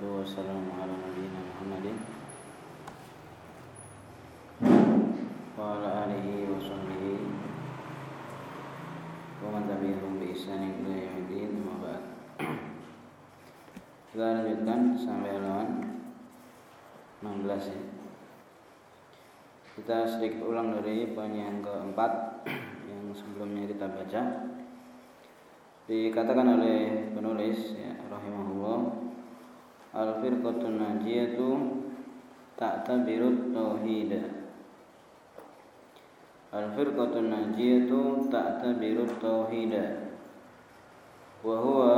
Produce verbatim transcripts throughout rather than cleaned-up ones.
wassalatu wassalamu ala nabiyyina Muhammadin wa ala alihi wa sahbihi wa man tabi'ahum bi ihsanin ila yaumil amma ba'd. Kita lanjutkan sampai halaman enam belas ya. Kita sedikit ulang dari poin yang keempat yang sebelumnya kita baca. Dikatakan oleh penulis ya, rahimahullah, al-firqatun najiyatu ta'tabirut tauhid. Al-firqatun najiyatu ta'tabirut tauhid. Wa huwa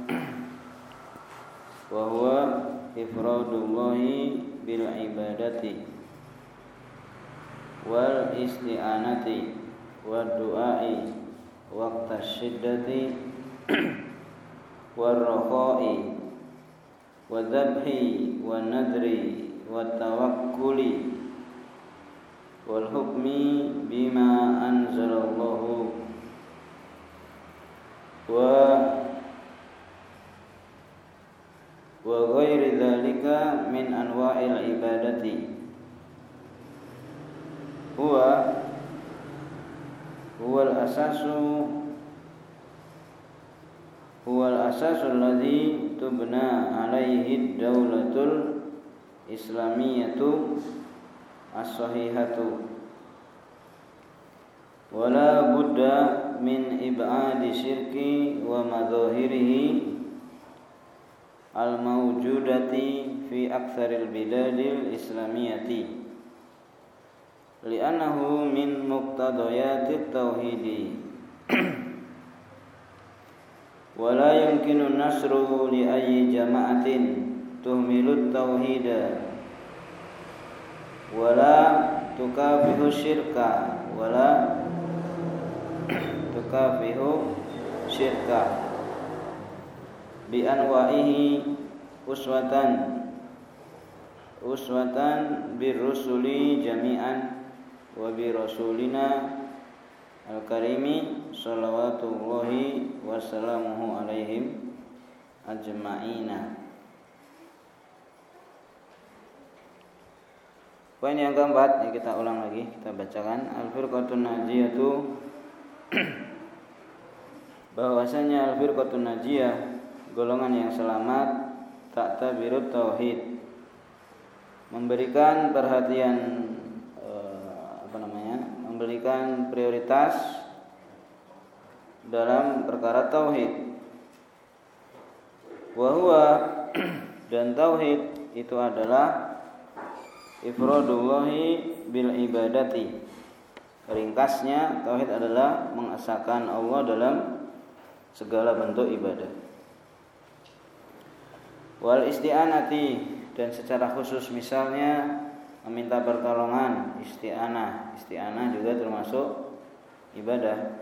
wa huwa ifradullahi bil ibadati wal isti'anati wad du'ai waqta syiddati warrakhai wadzabhi wan nadri wat tawakkuli wal hukmi bima anzalallahu wa wa ghairi dzalika min anwa'il ibadati huwa huwa al-asasu huwa al-asasu alladhi tubna alaihi ad-daulatul islamiyatu as-sahihatu wala budda min ib'adi syirki wa madhahirihi al-mawjudati fi aktsaril biladil islamiyati li'annahu min muqtadayatit tauhidi wa la yumkinu nasru li ayyi jama'atin tuhmilut tauhida wa la tukafihu syirka wa la tukafihu syirka bi anwa'ihi uswatan uswatan birrusuli jami'an wa bi rasulina al-karimi salawatullahi wassalamuhu alaihim ajma'ina. Poin yang keempat, ya kita ulang lagi, kita bacakan. Al-firqatun najiyatu, bahwasanya al-firqatun najiyah, golongan yang selamat, ta'tabirut tauhid, memberikan perhatian apa namanya? memberikan prioritas dalam perkara tauhid. Wa huwa, dan tauhid itu adalah ifradullahi bil ibadati. Ringkasnya, tauhid adalah mengesahkan Allah dalam segala bentuk ibadah. Wal isti'anati, dan secara khusus misalnya meminta pertolongan, isti'anah. Isti'anah juga termasuk ibadah.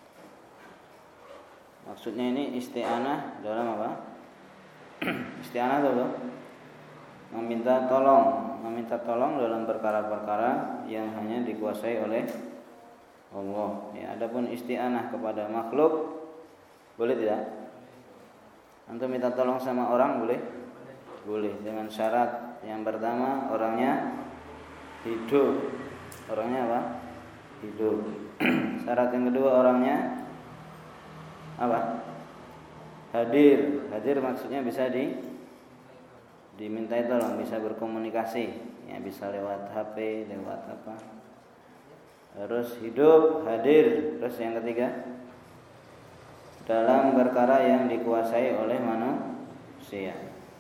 Maksudnya ini isti'anah dalam apa? Isti'anah itu apa? Meminta tolong, meminta tolong dalam perkara-perkara yang hanya dikuasai oleh Allah. Ya, adapun isti'anah kepada makhluk boleh tidak? Antum minta tolong sama orang boleh? Boleh, dengan syarat yang pertama orangnya hidup. Orangnya apa? Hidup. Syarat yang kedua orangnya apa? Hadir. Hadir maksudnya bisa di dimintai tolong, bisa berkomunikasi, ya bisa lewat H P, lewat apa? Harus hidup, hadir. Terus yang ketiga, dalam perkara yang dikuasai oleh manusia.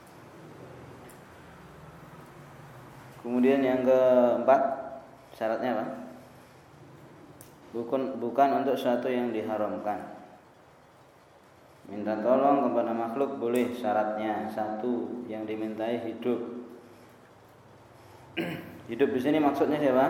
Kemudian yang keempat, syaratnya apa? Bukan, bukan untuk sesuatu yang diharamkan. Minta tolong kepada makhluk boleh, syaratnya satu, yang dimintai hidup. Hidup di sini maksudnya siapa?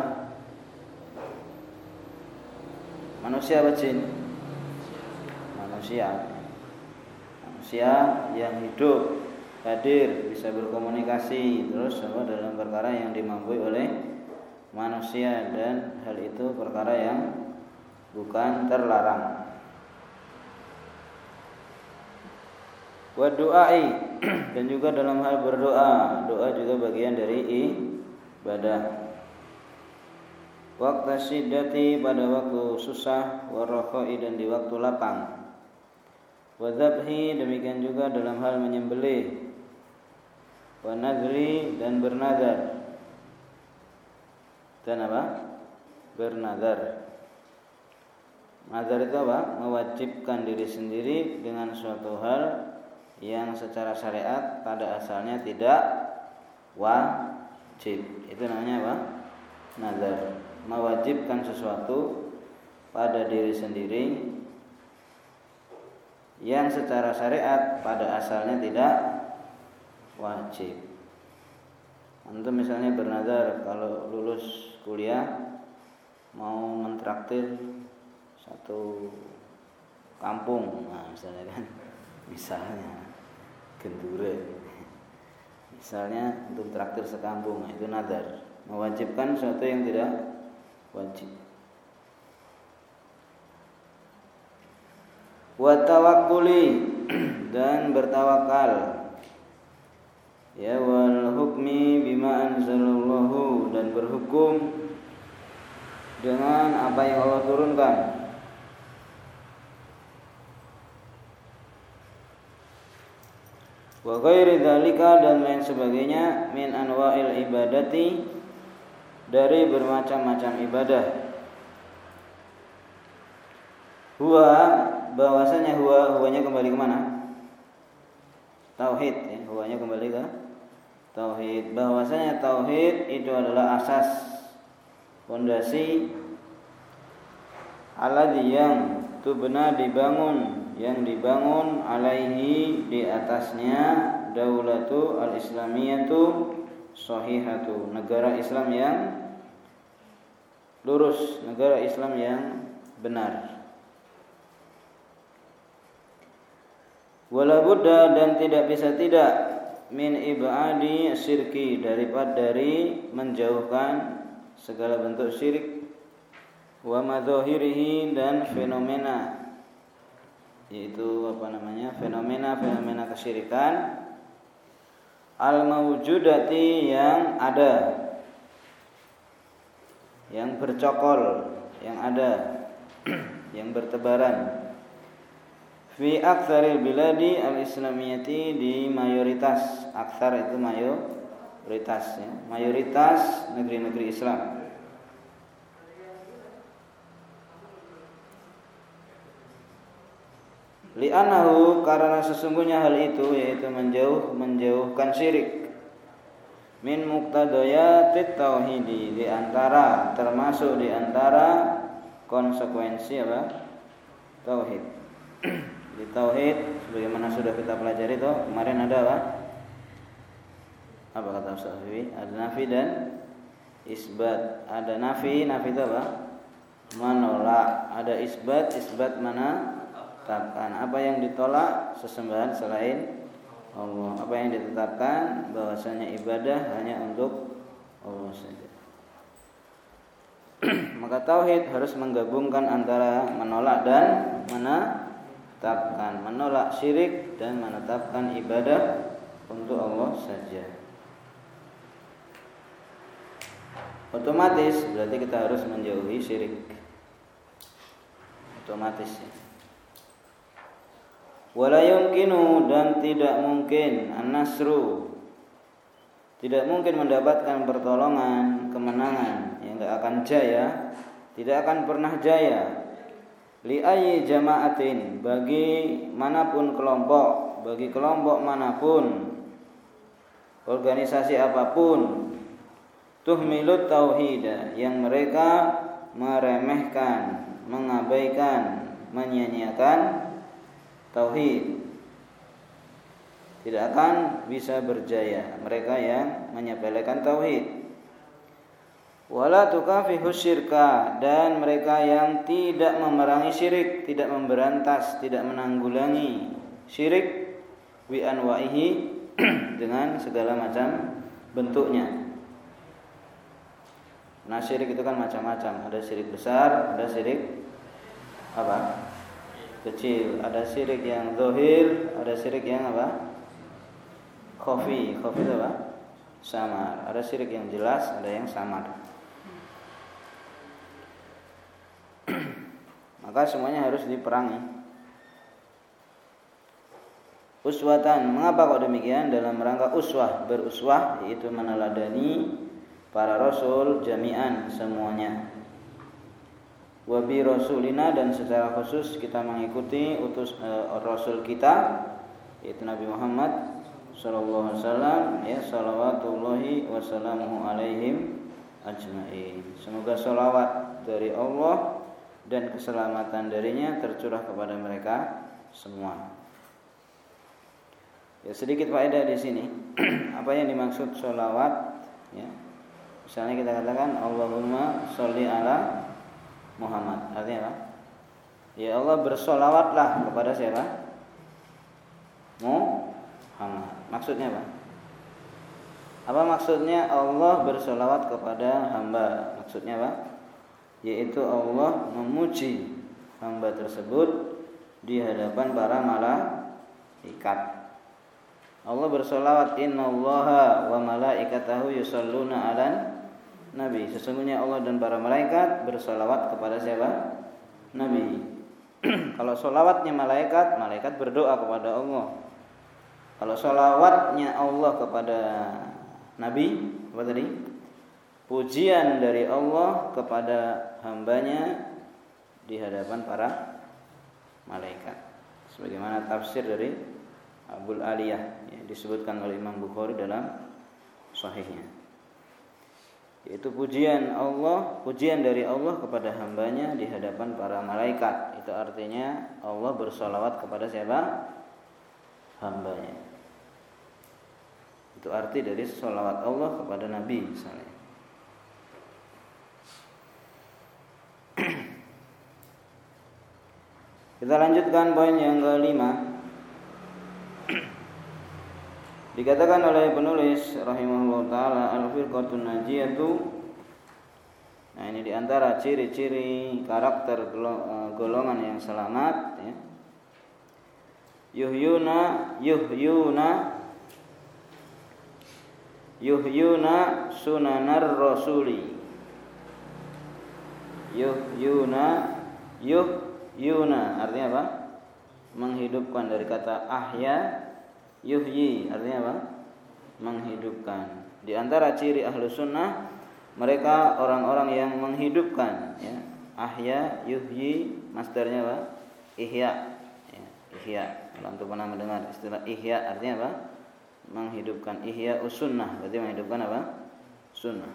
Manusia apa jin? Manusia. Manusia yang hidup, hadir, bisa berkomunikasi, terus apa dalam perkara yang dimampu oleh manusia, dan hal itu perkara yang bukan terlarang. Wa du'ai, dan juga dalam hal berdoa. Doa juga bagian dari ibadah. Waqta syiddati, pada waktu susah, warrakhai, dan di waktu lapang. Wadzabhi, demikian juga dalam hal menyembelih. Wanadri, dan bernazar. Dan apa? Bernazar. Nazar itu apa? Mewajibkan diri sendiri dengan suatu hal yang secara syariat pada asalnya tidak wajib. Itu namanya apa? Nazar. Mewajibkan sesuatu pada diri sendiri yang secara syariat pada asalnya tidak wajib. Antum misalnya bernazar kalau lulus kuliah mau mentraktir satu kampung, nah misalnya kan, misalnya gendure, misalnya untuk traktir sekampung, itu nazar, mewajibkan sesuatu yang tidak wajib. Wa tawakkuli, dan bertawakal, ya, wal hukmi bima anzalallahu, dan berhukum dengan apa yang Allah turunkan. Wa ghairi dzalika, dan lain sebagainya, min anwa'il ibadati, dari bermacam-macam ibadah. Huwa, bahwasanya huwa, huwanya kembali ke mana? Tauhid, ya, huwanya kembali ke tauhid. Bahwasanya tauhid itu adalah asas, fondasi, alladzi, yang tubna, dibangun, yang dibangun, alaihi, di atasnya, daulatu al-islamiyatu sahihatu, negara Islam yang lurus, negara Islam yang benar. Wala budda, dan tidak bisa tidak, min ibadi syirki, daripada dari menjauhkan segala bentuk syirik, wa madzahirihi, dan fenomena, yaitu apa namanya, fenomena-fenomena kesyirikan, al-mawjudati, yang ada, yang bercokol, yang ada, yang bertebaran, fi aktsaril biladi al-islamiyati, di mayoritas, aktsar itu mayoritas, ya, mayoritas negeri-negeri Islam. Li'annahu, karena sesungguhnya hal itu, yaitu menjauh menjauhkan syirik, min muqtadayatit tauhidi, di antara, termasuk di antara konsekuensi apa? Tauhid. Di tauhid sebagaimana sudah kita pelajari itu kemarin, ada apa? Apa kata Ustaz Hafifi? Ada nafi dan isbat. Ada nafi, nafi itu apa? Menolak. Ada isbat, isbat mana? Tetapkan. Apa yang ditolak? Sesembahan selain Allah. Apa yang ditetapkan? Bahwasanya ibadah hanya untuk Allah saja. Maka tauhid harus menggabungkan antara menolak dan menetapkan, menolak syirik dan menetapkan ibadah untuk Allah saja. Otomatis berarti kita harus menjauhi syirik. Otomatis, ya. Wala yumkinu, dan tidak mungkin, an-nasru, tidak mungkin mendapatkan pertolongan, kemenangan, yang tidak akan jaya, tidak akan pernah jaya, li ayyi jama'atin, bagi manapun kelompok, bagi kelompok manapun, organisasi apapun, tuhmilut tauhid, yang mereka meremehkan, mengabaikan, menyia-nyiakan tauhid, tidak akan bisa berjaya mereka yang menyepelekan tauhid. Wala tukafihu syirka, dan mereka yang tidak memerangi syirik, tidak memberantas, tidak menanggulangi syirik, bi anwa'ihi, dengan segala macam bentuknya. Nah, syirik itu kan macam-macam, ada syirik besar, ada syirik apa? Kecil, ada syirik yang zahir, ada syirik yang apa? Khafi, khafi itu apa? Samar. Ada syirik yang jelas, ada yang samar. Maka semuanya harus diperangi. Uswatan, mengapa kok demikian? Dalam rangka uswah, beruswah, yaitu meneladani para rasul jami'an semuanya. Wa bi rasulina, dan secara khusus kita mengikuti utus uh, rasul kita, yaitu Nabi Muhammad sallallahu alaihi wasallam, ya, salawatullahi wassalamuhu alaihim ajmain. Semoga salawat dari Allah dan keselamatan darinya tercurah kepada mereka semua. Ya, sedikit faedah di sini. Apa yang dimaksud salawat? Ya. Misalnya kita katakan Allahumma sholli ala Muhammad. Artinya apa? Ya Allah bersolawatlah kepada siapa? Muhammad. Maksudnya apa? Apa maksudnya Allah bersolawat kepada hamba? Maksudnya apa? Yaitu Allah memuji hamba tersebut di hadapan para malaikat. Allah bersolawat, innallaha wa malaikatahu yusholluna 'alan nabi. Sesungguhnya Allah dan para malaikat bersolawat kepada siapa? Nabi. Kalau solawatnya malaikat, malaikat berdoa kepada Allah. Kalau solawatnya Allah kepada Nabi, apa tadi? Pujian dari Allah kepada hambanya di hadapan para malaikat. Sebagaimana tafsir dari Abul Aliyah, ya, disebutkan oleh Imam Bukhari dalam Sahihnya. Yaitu pujian Allah, pujian dari Allah kepada hambanya di hadapan para malaikat. Itu artinya Allah bersolawat kepada siapa? Hambanya. Itu arti dari solawat Allah kepada Nabi misalnya. Kita lanjutkan poin yang kelima. Dikatakan oleh penulis rahimahullah taala, al-firqatun najiyatu. Nah, ini diantara ciri-ciri karakter golongan yang selamat, ya. Yuhyuna yuhyuna yuhyuna sunanar rasuli. Yuhyuna yuhyuna artinya apa? Menghidupkan, dari kata ahya. Yuhyi artinya apa? Menghidupkan. Di antara ciri ahlu sunnah, mereka orang-orang yang menghidupkan, ya. Ahya, yuhyi, masdarnya apa? Ihya, ya. Ihya. Kalau antum pernah mendengar istilah ihya, artinya apa? Menghidupkan. Ihya usunnah, berarti menghidupkan apa? Sunnah.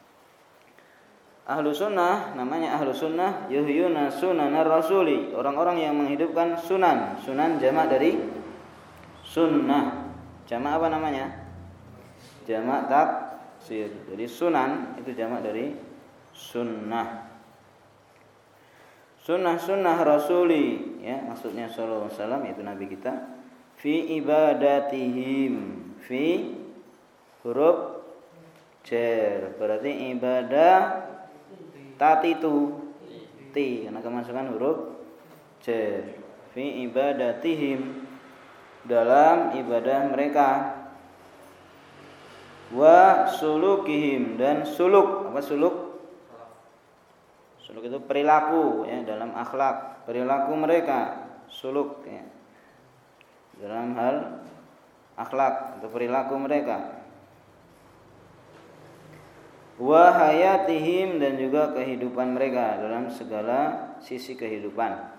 Ahlu sunnah, namanya ahlu sunnah, yuhyuna sunanar rasuli, orang-orang yang menghidupkan sunan. Sunan jamak dari sunnah. Jamak apa namanya? Jamak taksir. Jadi sunan itu jamak dari sunnah. Sunnah-sunnah rasuli, ya, maksudnya sallallahu alaihi wasallam, yaitu nabi kita, fi ibadatihim, fi huruf jar, berarti ibadah tatitu ti, karena kemasukan huruf jar. Fi ibadatihim, dalam ibadah mereka. Wa sulukihim, dan suluk. Apa suluk? Suluk itu perilaku, ya, dalam akhlak, perilaku mereka. Suluk, ya, dalam hal akhlak atau perilaku mereka. Wa hayatihim, dan juga kehidupan mereka dalam segala sisi kehidupan.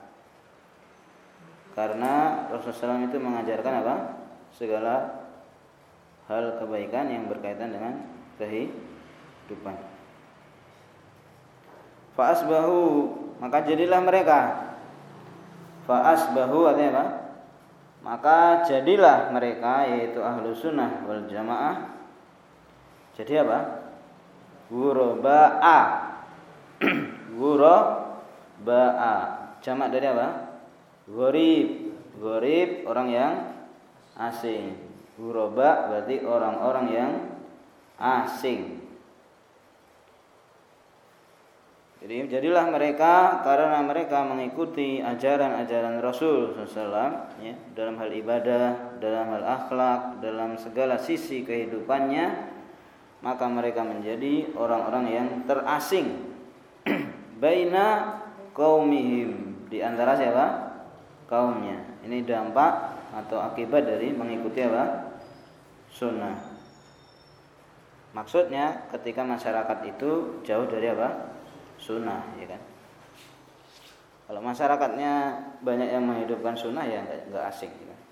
Karena Rasulullah shallallahu alaihi wasallam itu mengajarkan apa? Segala hal kebaikan yang berkaitan dengan kehidupan. Fa'asbahu, maka jadilah mereka. Fa'asbahu artinya apa? Maka jadilah mereka, yaitu ahlu sunnah wal jamaah. Jadi apa? Ghuraba'a. Ghuraba'a. Jamak dari apa? Gharib. Gharib orang yang asing. Ghuraba berarti orang-orang yang asing. Jadi jadilah mereka karena mereka mengikuti ajaran-ajaran Rasul sallallahu alaihi wasallam ya, dalam hal ibadah, dalam hal akhlak, dalam segala sisi kehidupannya, maka mereka menjadi orang-orang yang terasing baina qaumihim, di antara siapa? Kaumnya. Ini dampak atau akibat dari mengikuti apa? Sunnah. Maksudnya ketika masyarakat itu jauh dari apa? Sunnah, ya kan? Kalau masyarakatnya banyak yang menghidupkan sunnah ya nggak asing, ya kan?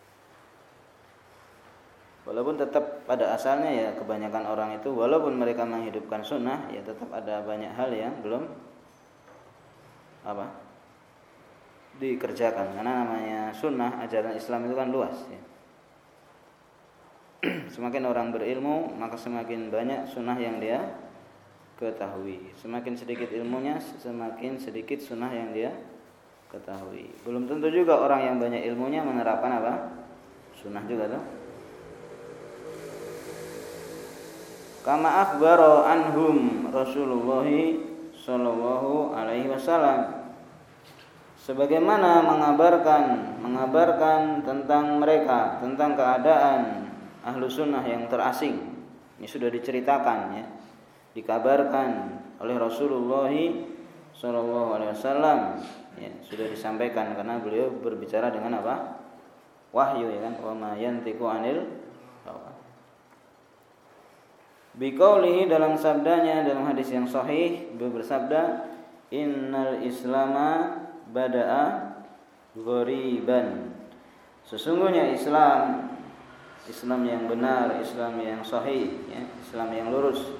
Walaupun tetap pada asalnya ya kebanyakan orang itu walaupun mereka menghidupkan sunnah ya tetap ada banyak hal yang belum apa dikerjakan, karena namanya sunnah, ajaran Islam itu kan luas ya. Semakin orang berilmu maka semakin banyak sunnah yang dia ketahui. Semakin sedikit ilmunya, semakin sedikit sunnah yang dia ketahui. Belum tentu juga orang yang banyak ilmunya menerapkan apa? Sunnah juga tuh. Kama akhbaro anhum Rasulullah sallallahu alaihi wasallam. Sebagaimana mengabarkan mengabarkan tentang mereka, tentang keadaan ahlu sunnah yang terasing. Ini sudah diceritakan ya. Dikabarkan oleh Rasulullah sallallahu alaihi wasallam ya, sudah disampaikan karena beliau berbicara dengan apa? Wahyu ya kan, wa ma yantiqu anil hawa. Biqaulihi, dalam sabdanya dalam hadis yang sahih beliau bersabda, innal islama bada'a ghoriban. Sesungguhnya Islam Islam yang benar, Islam yang sahih ya, Islam yang lurus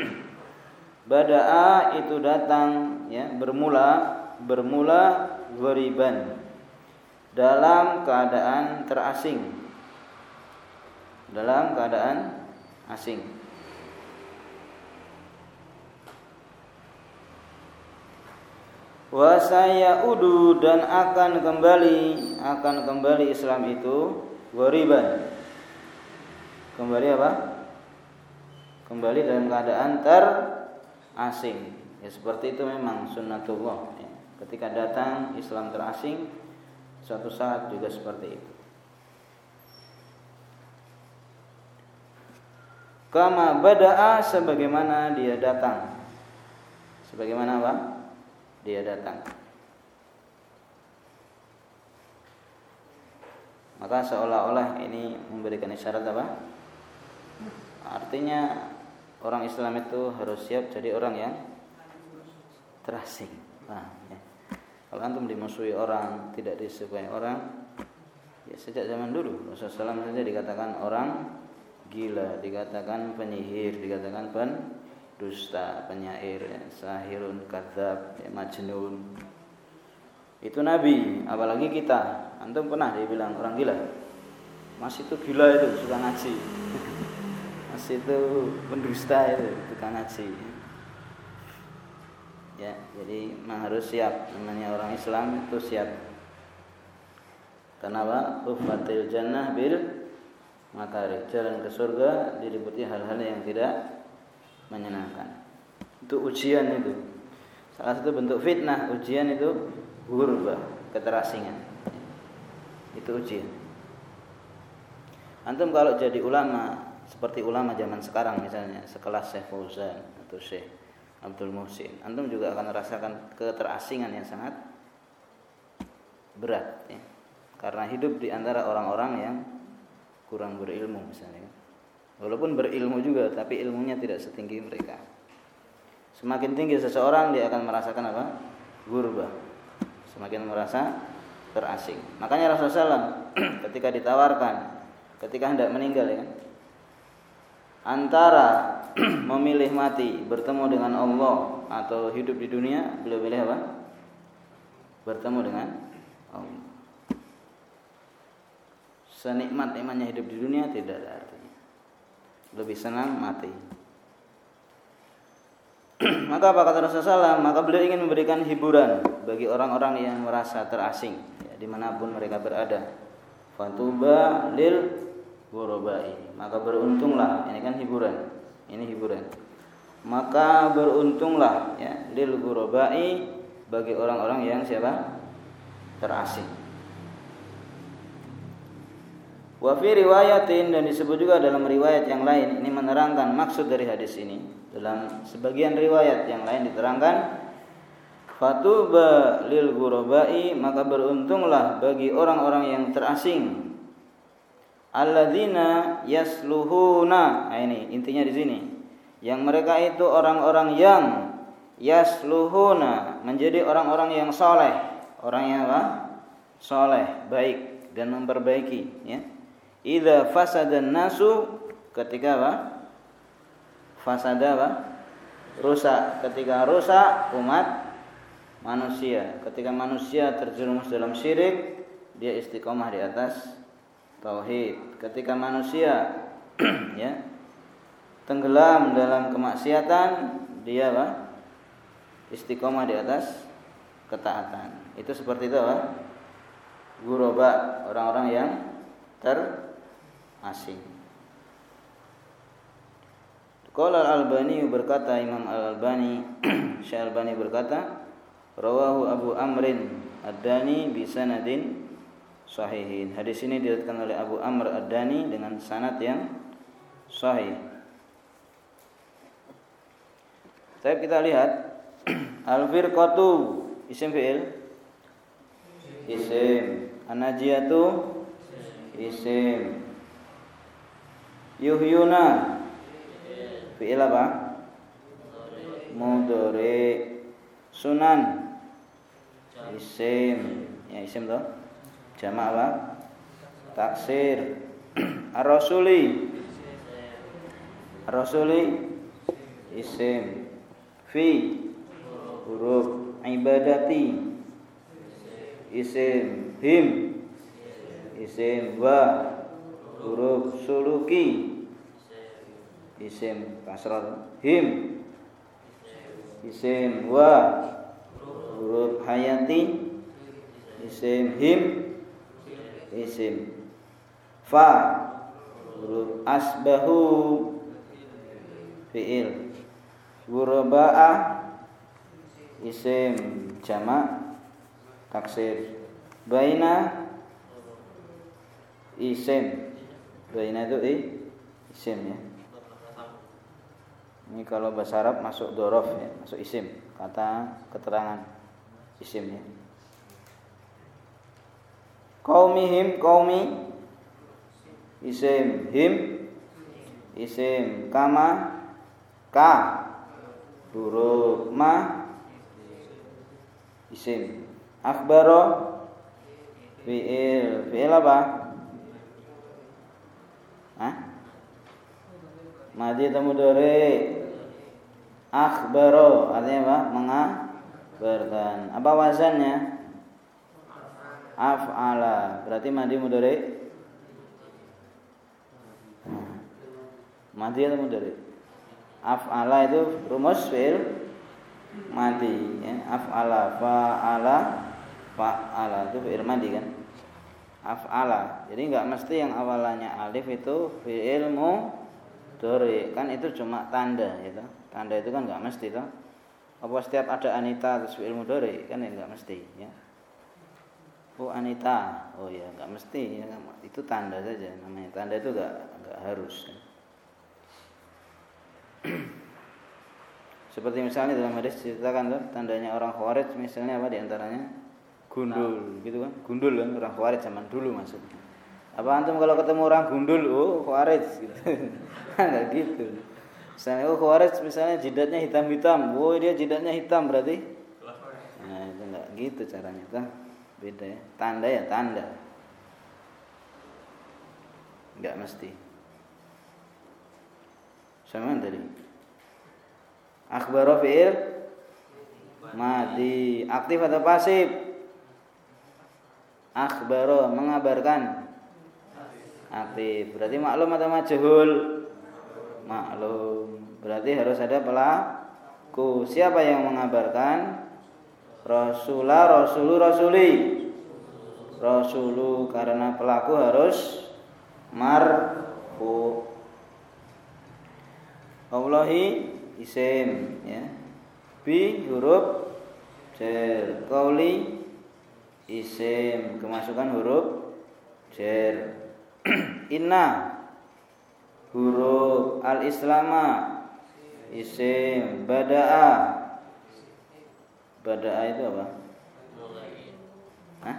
bada'a itu datang ya, bermula bermula ghoriban, dalam keadaan terasing, dalam keadaan asing. Wa sayaudu, dan akan kembali akan kembali Islam itu ghoriban. Kembali apa? Kembali dalam keadaan terasing. Ya seperti itu memang sunnatullah ya. Ketika datang Islam terasing, suatu saat juga seperti itu. Kama bada'a, sebagaimana dia datang. Sebagaimana apa? Dia datang. Maka seolah-olah ini memberikan isyarat apa? Artinya orang Islam itu harus siap jadi orang yang terasing. Nah, ya. Kalau antum dimusuhi orang, tidak disukai orang, ya sejak zaman dulu Rasulullah shallallahu alaihi wasallam saja dikatakan orang gila, dikatakan penyihir, dikatakan pendusta, penyair, ya, sahirun, kadzab, ya, majnun. Itu Nabi, apalagi kita. Antum pernah dibilang orang gila? Mas itu gila itu, suka ngaji. Mas itu pendusta itu, tukang ngaji. Ya, jadi harus siap. Namanya orang Islam itu siap. Karena apa? Ufatil jannah bil makari. Jalan ke surga diliputi hal-hal yang tidak menyenangkan. Itu ujian itu. Salah satu bentuk fitnah ujian itu ghurba, keterasingan. Itu ujian. Antum kalau jadi ulama seperti ulama zaman sekarang misalnya, sekelas Syekh Fauzan atau Syekh Abdul Muhsin, antum juga akan merasakan keterasingan yang sangat berat ya. Karena hidup di antara orang-orang yang kurang berilmu misalnya. Walaupun berilmu juga, tapi ilmunya tidak setinggi mereka. Semakin tinggi seseorang, dia akan merasakan apa? Ghurba. Semakin merasa terasing. Makanya Rasulullah shallallahu alaihi wasallam ketika ditawarkan, ketika hendak meninggal ya, antara memilih mati bertemu dengan Allah atau hidup di dunia, beliau pilih apa? Bertemu dengan Allah. Senikmat-nikmatnya hidup di dunia tidak ada artinya. Lebih senang mati. Maka apa kata Rasulullah shallallahu alaihi wasallam? Maka beliau ingin memberikan hiburan bagi orang-orang yang merasa terasing ya, dimanapun mereka berada. Fatuba lil ghurabai, maka beruntunglah. Ini kan hiburan. Ini hiburan. maka beruntunglah ya lil ghurabai bagi orang-orang yang siapa? Terasing. Wa fi riwayatin, dan disebut juga dalam riwayat yang lain, ini menerangkan maksud dari hadis ini. Dalam sebagian riwayat yang lain diterangkan fatuba lil ghurabai, maka beruntunglah bagi orang-orang yang terasing. Alladzina yasluhuna, nah ini intinya di sini. Yang mereka itu orang-orang yang yasluhuna, menjadi orang-orang yang soleh, orang yang apa? Soleh, baik dan memperbaiki. Ya. Idza fasadan nasu, ketika apa? Fasada apa? Rusak, ketika rusak umat manusia, ketika manusia terjerumus dalam syirik, dia istiqomah di atas tauhid. Ketika manusia ya tenggelam dalam kemaksiatan, dia apa? Istiqomah di atas ketaatan. Itu seperti itu apa? Ghuraba, orang-orang yang terasing. Qala Al-Albani, berkata Imam Al-Albani, Syekh Al-Albani berkata, rawahu Abu Amrin Ad-Dani bi sanadin sahihin. Hadis ini diriwayatkan oleh Abu Amr Ad-Dani dengan sanad yang sahih. Tapi kita lihat al-firqatu isim fi'il, isim. An-najiyatu isim. Yuhyuna fi'il apa? Mudhari. Sunan isim, ya isim toh. Jamak apa? Taksir. Ar-rasuli, Ar-rasuli isim. Fi huruf. Ibadati isim. Him isim. Wa huruf. Suluki isim kasrah. Him isim. Wa huruf. Hayati isim. Him isim. Fa huruf. Asbahu fi'il. Ghuraba'ah isim jamak taksir. Baina isim. Baina itu i, isim ya. Ini kalau bahasa Arab masuk dorof ya, masuk isim, kata keterangan isim ya. Qaumihim, qaumi isim. Him isim. Kama ka huruf. Ma isim. Akhbaro fi'il. Fi'il apa? Hah? Madhi atau mudhari? Akhbaro artinya apa? Mengabarkan. Apa wazannya? Af'ala. Berarti madhi mudhari? Madhi atau mudhari? Af'ala itu rumus fi'il madhi ya. Af'ala, fa'ala, fa'ala itu fi'il madhi kan. Af'ala. Jadi enggak mesti yang awalannya alif itu fi'il mudhari. Kan itu cuma tanda gitu. Tanda itu kan enggak mesti toh. Apa setiap ada Anita terus fi'il mudhari? Kan enggak mesti ya. Oh Anita. Oh ya enggak mesti ya. Itu tanda saja namanya. Tanda itu enggak enggak harus ya. Seperti misalnya dalam hadis ceritakan tuh tandanya orang Khawarij misalnya apa diantaranya gundul nah. Gitu kan, gundul kan orang Khawarij zaman dulu maksudnya. Apa antum kalau ketemu orang gundul, oh Khawarij gitu. Enggak gitu. Misalnya oh Khawarij misalnya jidatnya hitam-hitam, oh dia jidatnya hitam berarti. Nah itu enggak gitu caranya tuh, beda ya. Tanda ya tanda, enggak mesti. Sama tadi. Akhbaro fi'il madhi. Aktif atau pasif? Akhbaro mengabarkan. Aktif. Berarti maklum atau majhul? Maklum. Berarti harus ada pelaku. Siapa yang mengabarkan? Rasulah, rasulu, rasuli. Rasulu karena pelaku harus marfu. Wallahi isim ya. Bi huruf jar. Qauli isim kemasukan huruf jar. Inna huruf al-islama isim. Bada'a bada'a itu apa? Hah?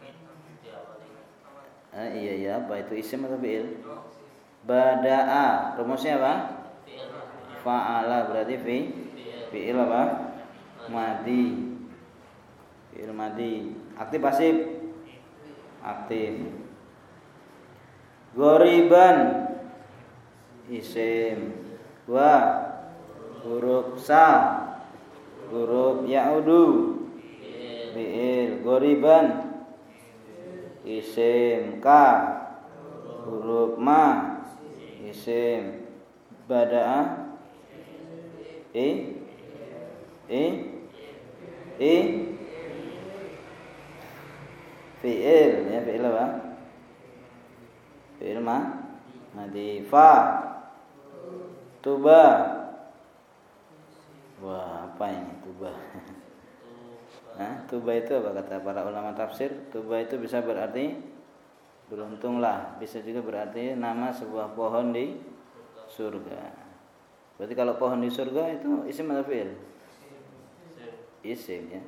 Ah, iya ya, apa itu isim atau fi'il? Bada'a rumusnya apa? Fa'ala berarti fi fi'il apa? Madi. Fi'il madi. Aktif pasif? Aktif. Ghoriban isim. Wa huruf sa huruf ya'udu fi'il. Ghoriban isim. Ka huruf ma isim. Bada'a i i i fi'il ya, fi'il apa? Fi'il ma madi. Fa tuba. Wah, apa ini tuba? Nah, tuba itu apa kata para ulama tafsir? Tuba itu bisa berarti beruntunglah, bisa juga berarti nama sebuah pohon di surga. Berarti kalau pohon di surga itu isim atau fi'il? Isim ya.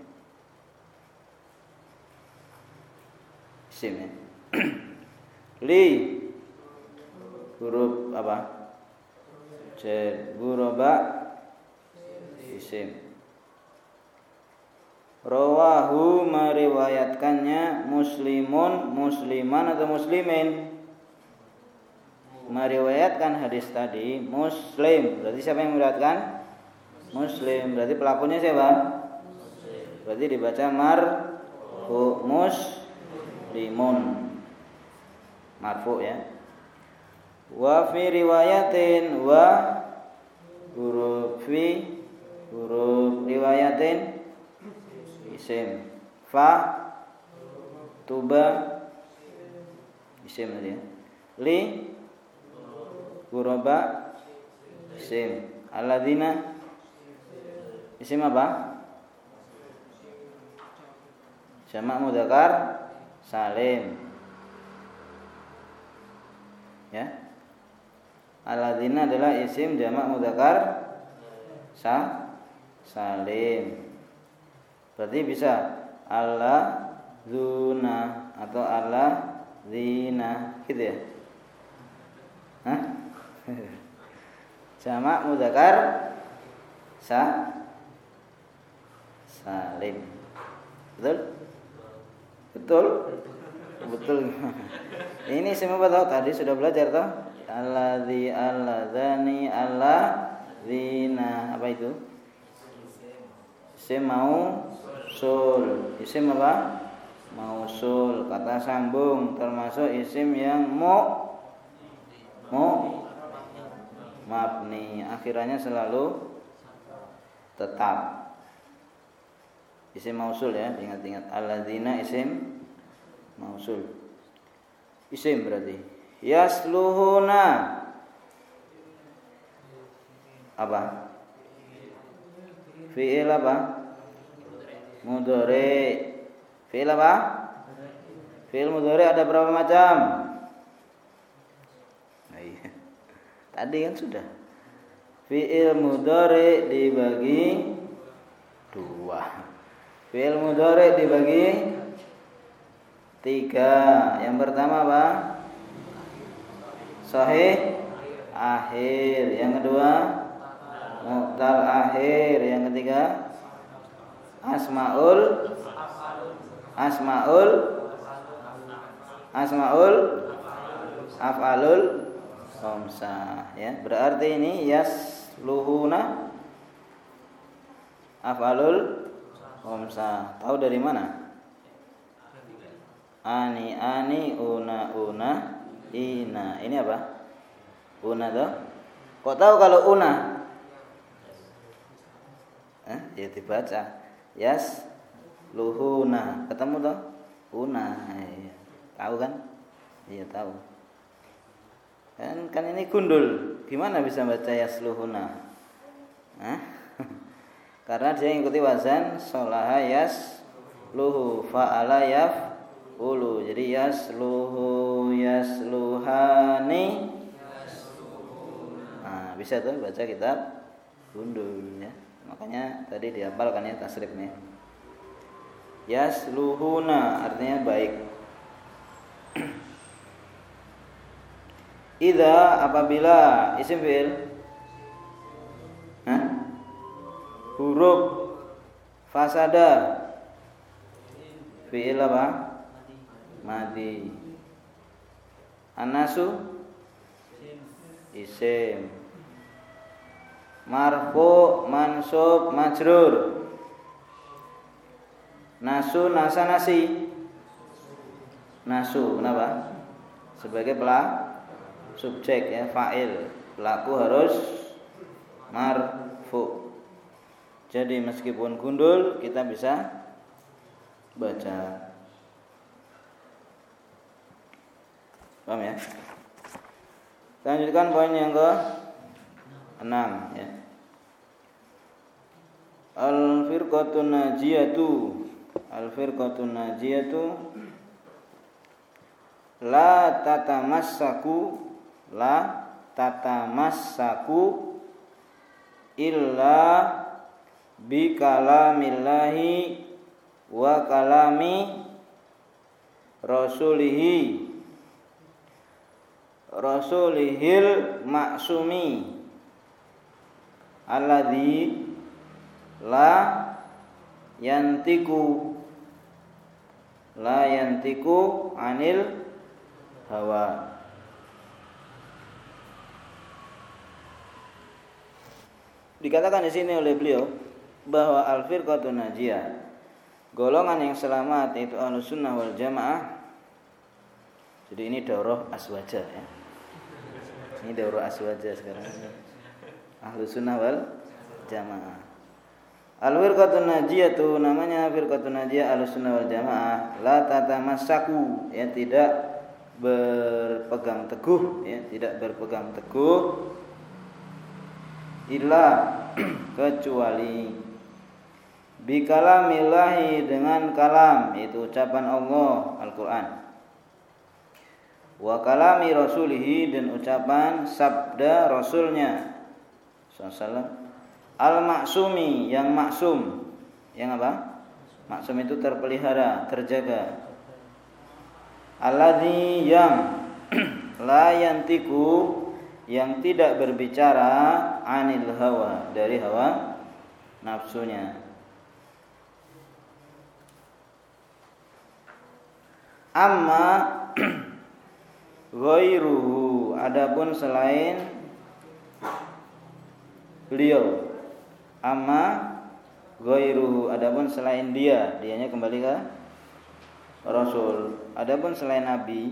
Isim ya. Li huruf apa? Jar. Guroba isim. Rawahu meriwayatkannya muslimun musliman atau muslimin. Meriwayatkan hadis tadi muslim. Berarti siapa yang meriwayatkan? Muslim. Berarti pelakunya siapa? Berarti dibaca marfu muslimun. Marfu ya. Wa fi riwayatin wa huruf fi huruf riwayatin isim. Fa tuba isim tadi ya. Li Guroba isim. Alladzina isim apa? Jamak mudzakkar salim. Ya. Alladzina adalah isim jamak mudzakkar sa salim. Berarti bisa alladzuna atau alladzina gitu ya. Hah? Jamak mudzakkar sa salim. Betul? Betul? Betul. Ini semua tahu tadi sudah belajar toh? Alladzi alladzani alladzina. Apa itu? Isim mausul. Isim apa? Mausul. Kata sambung termasuk isim yang mu mu mabni, akhirannya selalu tetap. Isim mausul ya, ingat-ingat. Alladzina isim mausul. Isim berarti yasluhuna apa? Fi'il apa? Mudhari. Fi'il apa? Fi'il mudhari ada berapa macam? Tadi kan sudah. Fi'il mudhari dibagi dua. Fi'il mudhari dibagi tiga. Yang pertama apa? Sahih akhir. Yang kedua mu'tal akhir. Yang ketiga asmaul asmaul asmaul af'alul khamsah ya. Berarti ini yasluhuna af'alul khamsah. Tahu dari mana? Ani ani una una ina. Ini apa? Una toh? Kok tahu kalau una? Eh, ya dibaca. Yasluhuna. Ketemu toh? Una. Ya. Tahu kan? Iya tahu. Kan kan ini gundul. Gimana bisa baca yasluhuna? Hah? Karena dia mengikuti wazan sholaha yasluhu, fa'ala yaf'ulu. Jadi yasluhu, yasluhani. Nah, bisa tuh baca kitab gundul ya. Makanya tadi dihafalkan ya tasrifnya. Yasluhuna artinya baik. Idza apabila isim fi'il, hah? Huruf fasada, fi'il apa? Madi. Anasu isim. Marfu, mansub, majrur. Nasu, nasa, nasi. Nasu, kenapa? Sebagai pelak subjek ya, fa'il. Pelaku harus marfu. Jadi meskipun gundul kita bisa baca. Paham ya? Kita lanjutkan poin yang ke enam ya. Al-firqatun najiyatu. Al-firqatun najiyatu la tatamassaku la tatamassaku illa bi kalamillahi wa kalami rasulihi rasulihil maksumi alladzi la yantiku la yantiku anil hawa. Dikatakan di sini oleh beliau bahwa al-firqatun najiyah, golongan yang selamat yaitu Ahlus Sunnah wal Jamaah. Jadi ini daurah aswaja ya. Ini daurah aswaja sekarang. Ahlus Sunnah wal Jamaah. Al-firqatun najiyah itu namanya firqatun najiyah Ahlus Sunnah wal Jamaah, la tatamassaku ya, tidak berpegang teguh ya, tidak berpegang teguh illa kecuali bikalamillahi dengan kalam, yaitu ucapan Allah Al-Quran, wa kalami rasulihi dan ucapan sabda rasulnya sallallahu alaihi wasallam, al-maksumi yang maksum, yang apa? Maksum itu terpelihara, terjaga. Alladzi yang la yantiku, yang tidak berbicara anil hawa, dari hawa nafsunya. Amma ghairuhu, adapun selain beliau. Amma ghairuhu, adapun selain dia, dianya kembali ke Rasul. Adapun selain Nabi,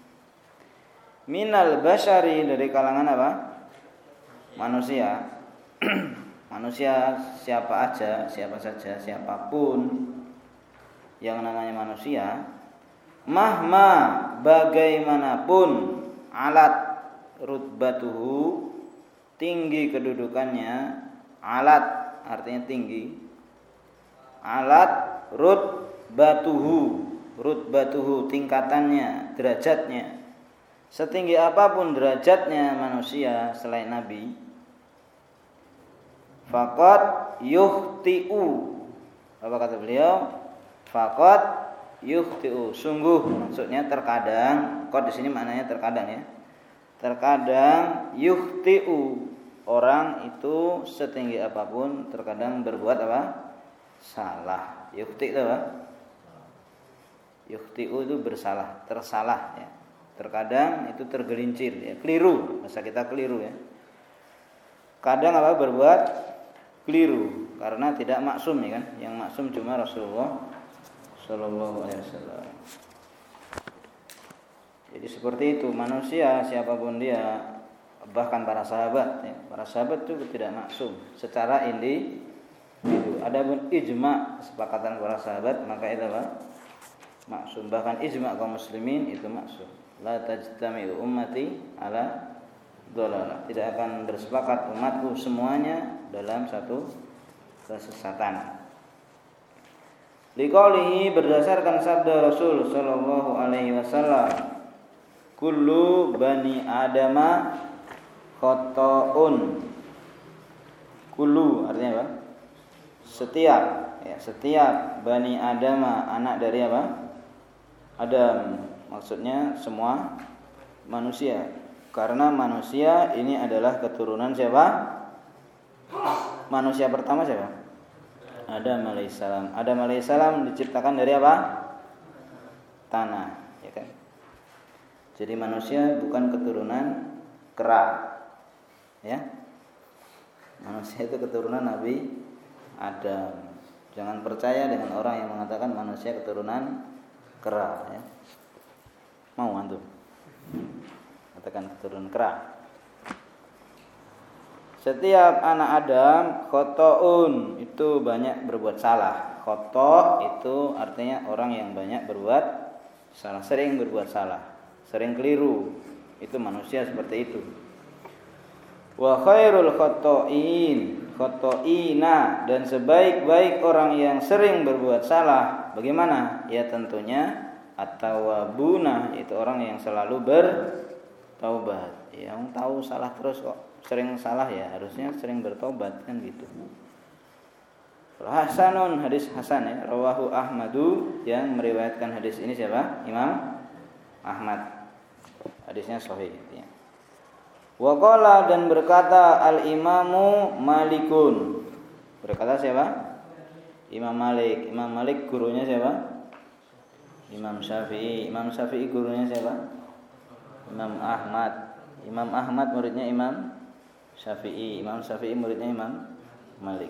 minal basyari, dari kalangan apa? Manusia. Manusia siapa aja, siapa saja, siapapun yang namanya manusia, mahma, bagaimanapun, alat rutbatuhu, tinggi kedudukannya. Alat artinya tinggi. Alat rutbatuhu, rutbatuhu tingkatannya, derajatnya. Setinggi apapun derajatnya manusia selain Nabi, faqad yukhti'u. Apa kata beliau? Faqad yukhti'u, sungguh, maksudnya terkadang. Qad di sini maknanya terkadang ya. Terkadang yukhti'u, orang itu setinggi apapun terkadang berbuat apa? Salah. Yukhti' itu apa? Yukhti'u itu bersalah, tersalah ya. Terkadang itu tergelincir ya, keliru, masa kita keliru ya. Kadang apa? Berbuat keliru karena tidak maksum ya kan. Yang maksum cuma Rasulullah sallallahu alaihi wasallam. Jadi seperti itu manusia siapapun dia, bahkan para sahabat ya. Para sahabat itu tidak maksum secara individu. Adapun ijma, kesepakatan para sahabat, maka itu apa? Maksum. Bahkan ijma kaum muslimin itu maksum. La tajtami'u ummati ala dhalalah. Tidak akan bersepakat umatku semuanya dalam satu kesesatan. Liqaulihi, berdasarkan sabda Rasul sallallahu alaihi wasallam, kullu bani adama khata'un. Kullu artinya apa? Setiap, ya, setiap bani adama, anak dari apa? Adam, maksudnya semua manusia. Karena manusia ini adalah keturunan siapa? Manusia pertama siapa? Adam alaihissalam. Adam alaihissalam diciptakan dari apa? Tanah, ya kan? Jadi manusia bukan keturunan kera, ya. Manusia itu keturunan Nabi Adam. Jangan percaya dengan orang yang mengatakan manusia keturunan kera, ya. Mau antum katakan keturunan kera? Setiap anak Adam khotoun, itu banyak berbuat salah. Khoto itu artinya orang yang banyak berbuat salah, sering berbuat salah, sering keliru. Itu manusia seperti itu. Wa khairul khotoin, khotoina, dan sebaik-baik orang yang sering berbuat salah, bagaimana? Ya tentunya at-tawwabuna, itu orang yang selalu bertaubat. Yang tahu salah terus kok sering salah, ya harusnya sering bertobat, kan gitu. Hasanun, hadis hasan, ya. Rawahu Ahmadu, yang meriwayatkan hadis ini siapa? Imam Ahmad. Hadisnya sahih, ya. Wa qala, dan berkata al-Imamu Malikun. Berkata siapa? Imam Malik. Imam Malik gurunya siapa? Imam Syafi'i. Imam Syafi'i gurunya siapa? Imam Ahmad. Imam Ahmad muridnya Imam Syafi'i. Imam Syafi'i muridnya Imam Malik.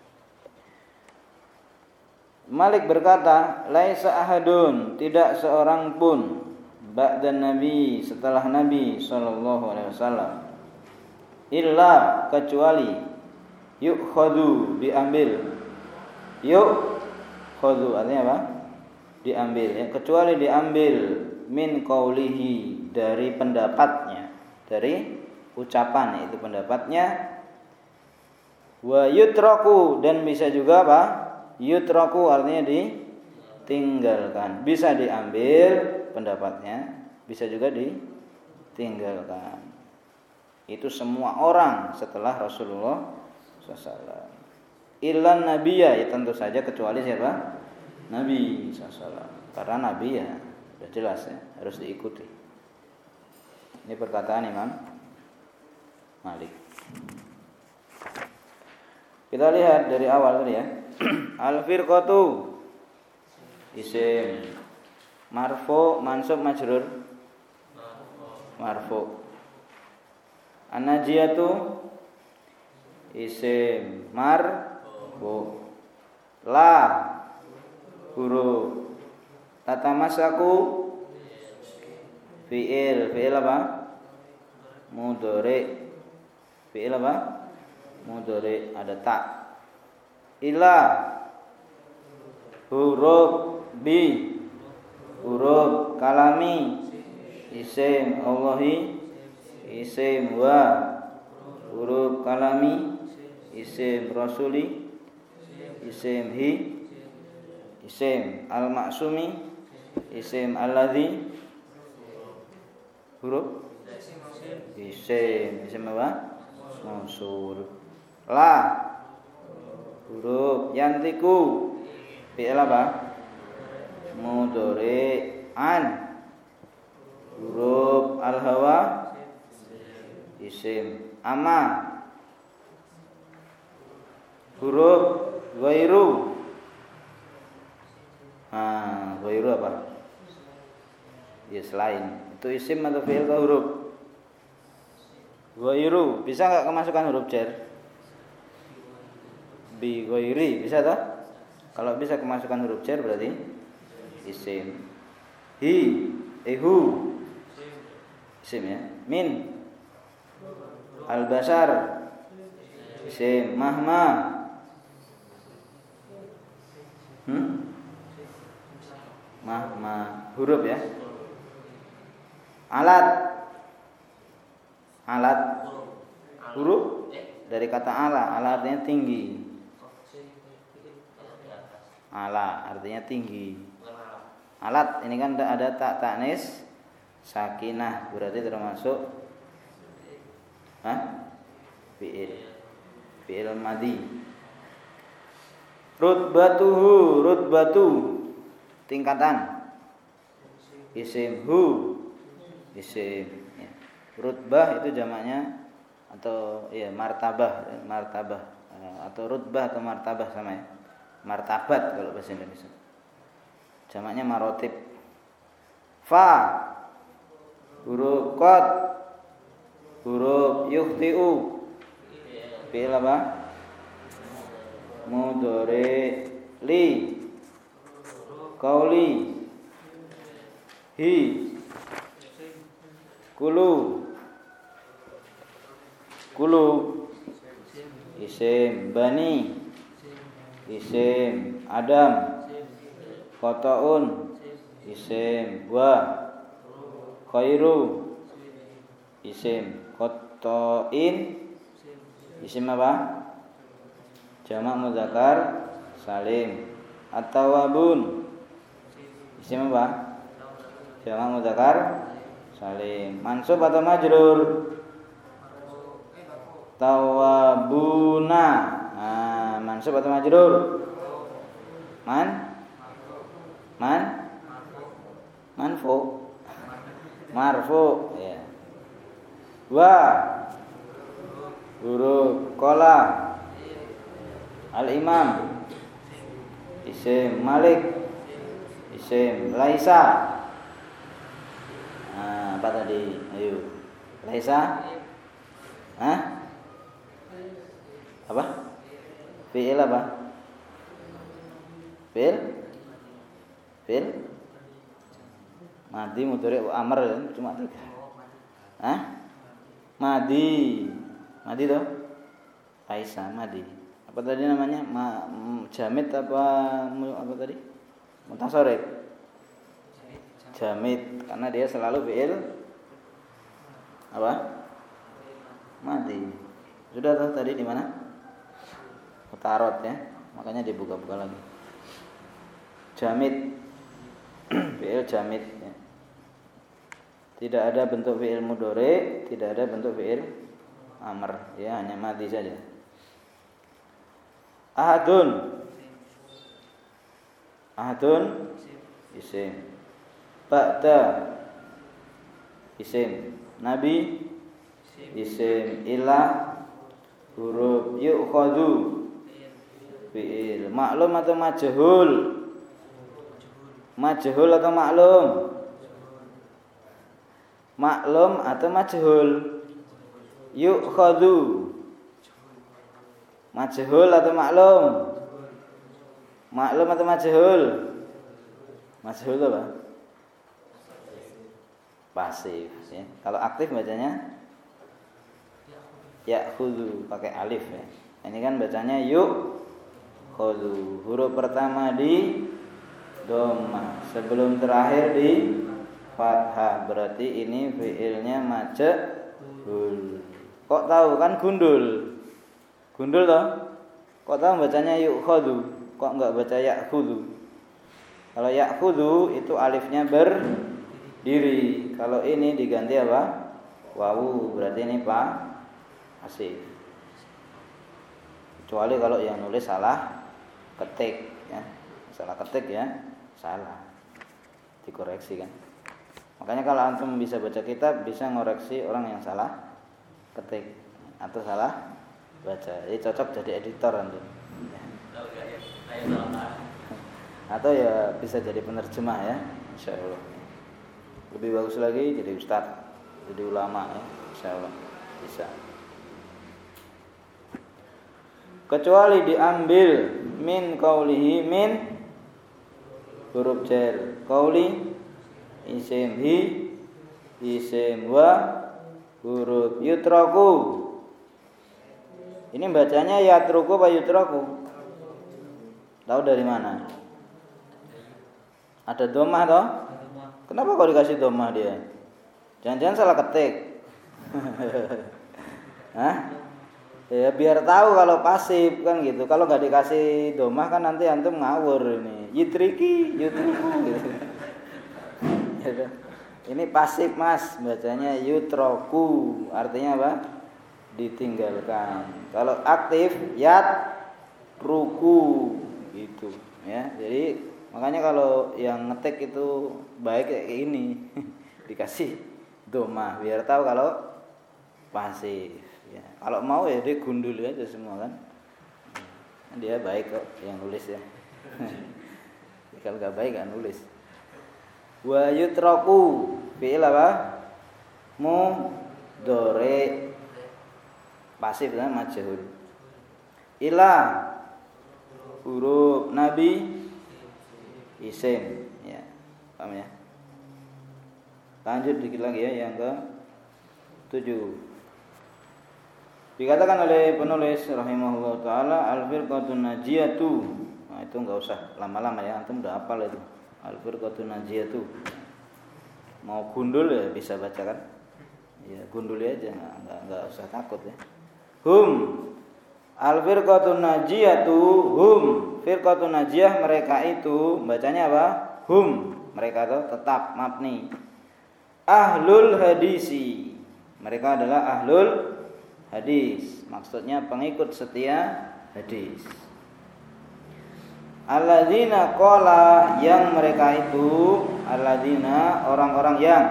Malik berkata, laisa ahadun, tidak seorang pun, ba'dan Nabi, setelah Nabi sallallahu alaihi wasallam, illa, kecuali, yukhadu, diambil. Yukhadu artinya apa? Diambil, ya, kecuali diambil min qaulihi, dari pendapatnya, dari ucapan, itu pendapatnya. Wa yutraku, dan bisa juga apa? Yutraku artinya ditinggalkan. Bisa diambil pendapatnya, bisa juga ditinggalkan. Itu semua orang setelah Rasulullah shallallahu alaihi wasallam. Illan nabiyya, ya tentu saja kecuali siapa? Nabi shallallahu alaihi wasallam. Karena Nabi ya sudah jelas, ya, harus diikuti. Ini perkataan Imam Malik. Kita lihat dari awal tadi, ya. Al-firqatu isim marfu, mansub, majrur. Marfu. An-najiyatu isim marfu. La huruf. Tatamasaku fi'il. Fi'il apa? Mudhari. Fi'il apa? Mudhari, ada tak. Ila huruf bi, huruf kalami, isim Allahi, isim wa, huruf kalami, isim rasuli, isim hi, isim al-maksumi, isim alladhi, huruf isim, isim apa? Mausul. La huruf yantiku, fi'il apa? Mudhari. An huruf al-hawa, isim. Ama huruf ghairu. Ah, ghairu apa? Ya selain. Itu isim atau fi'il atau huruf? Ghairu. Bisa enggak kemasukan huruf jar? Bi ghairi, bisa tak? Kalau bisa kemasukan huruf jar berarti isim. Hi, ehu, isim, ya. Min al-basar, isim. Mahma, hmm? Mahma huruf, ya. Alat Alat huruf dari kata ala. Ala artinya tinggi. Ala artinya tinggi. Alat ini kan ada tak taknis sakinah, berarti termasuk hah? Fi'il. Fi'il madhi. Rutbatuhu, rutbatu tingkatan. Isim hu, isim ya. Rutbah itu jamaknya atau ya martabah, martabah atau rutbah atau martabah sama ya. Martabat kalau bahasa Indonesia. Jamaknya marotib. Fa, huruf qad, huruf yukhti'u. Fi'il apa? Mudhari li, qauli, hi, kulu, kulu, isim bani, isim adam, qata'un, isim wa, khairu, isim qata'in, isim apa? Jamak muzakkar salim. At-tawabun, isim apa? Jamak muzakkar salim. Mansub atau majrur? Tawabuna. Nah, mansub atau majrur? Man? Man? Manfu. Marfu, ya. Wa, huruf qala. Al-imam, isim malik, isim laisa. Nah, apa tadi? Ayo. Laisa? Hah? Apa? Fi'il apa? Fi'il? Fi'il? Madi, mudhari, amr cuma tiga. Hah? Madi. Madi toh? Laisa, madi. Apa tadi namanya? Ma, jamid apa apa tadi? Mutasorif. Jamid karena dia selalu fi'il apa? Madi. Sudah tahu tadi di mana? Mutarot ya. Makanya dibuka-buka lagi. Jamid. Fi'il jamid ya. Tidak ada bentuk fi'il mudhari, tidak ada bentuk fi'il amr, ya hanya madi saja. Ahadun, ahadun, isim. Ba'da, isim. Nabi, isim. Ilah, huruf. Yu'khadhu, fi'il. Maklum atau majhul? Majhul atau maklum? Maklum atau majhul? Yu'khadhu, majhul atau maklum? Maklum atau majhul? Majhul apa? Pasif ya. Kalau aktif bacanya ya'khudhu pakai alif ya. Ini kan bacanya yu'khadhu. Huruf pertama di dhammah, sebelum terakhir di fathah. Berarti ini fi'ilnya majhul. Kok tahu kan gundul? Gundul toh? Kok tahu bacanya yu'khadhu? Kok enggak baca ya'khudhu? Kalau ya'khudhu itu alifnya berdiri. Kalau ini diganti apa? Wawu, berarti ini pa pasif. Kecuali kalau yang nulis salah ketik ya. Salah ketik ya, salah. Dikoreksi kan. Makanya kalau antum bisa baca kitab, bisa ngoreksi orang yang salah ketik atau salah baca. Jadi cocok jadi editor antum. Atau ya bisa jadi penerjemah ya, insyaallah. Lebih bagus lagi jadi ustadz, jadi ulama ya, insyaallah bisa. Kecuali diambil min qaulihi, min huruf jar, qauli isim hi, isim wa, huruf yutraku. Ini bacanya yatruku apa yutraku? Tahu dari mana? Ada dhammah toh? Kenapa kok dikasih dhammah dia? Jangan-jangan salah ketik. Hah? Ya biar tahu kalau pasif kan gitu. Kalau nggak dikasih domah kan nanti antum ngawur ini. Yitriki, yutriku gitu. Ini pasif mas, bacanya yutroku, artinya apa? Ditinggalkan. Kalau aktif yat ruku gitu ya. Jadi makanya kalau yang ngetik itu baik kayak ini dikasih domah biar tahu kalau pasif. Ya, kalau mau ya dia gundul aja semua kan. Dia baik kok yang nulis ya. Kalau nggak baik nggak nulis. Wa yutraku fi'il apa? Mudhari pasif dan majhul. Ila huruf nabi isim ya. Paham ya? Lanjut dikit lagi ya yang ke tujuh. Dikatakan oleh penulis rahimahullah taala al-firqatun najiyatu. Nah, itu enggak usah lama-lama ya, antum udah hafal itu. Al-firqatun najiyatu. Mau gundul ya bisa baca kan? Ya gundul aja, enggak enggak usah takut ya. Hum al-firqatun najiyatu hum. Firqatun najiyah mereka itu bacanya apa? Hum. Mereka itu tetap mabni. Ahlul hadisi. Mereka adalah ahlul hadis, maksudnya pengikut setia hadis. Alladzina qala yang mereka itu alladzina orang-orang yang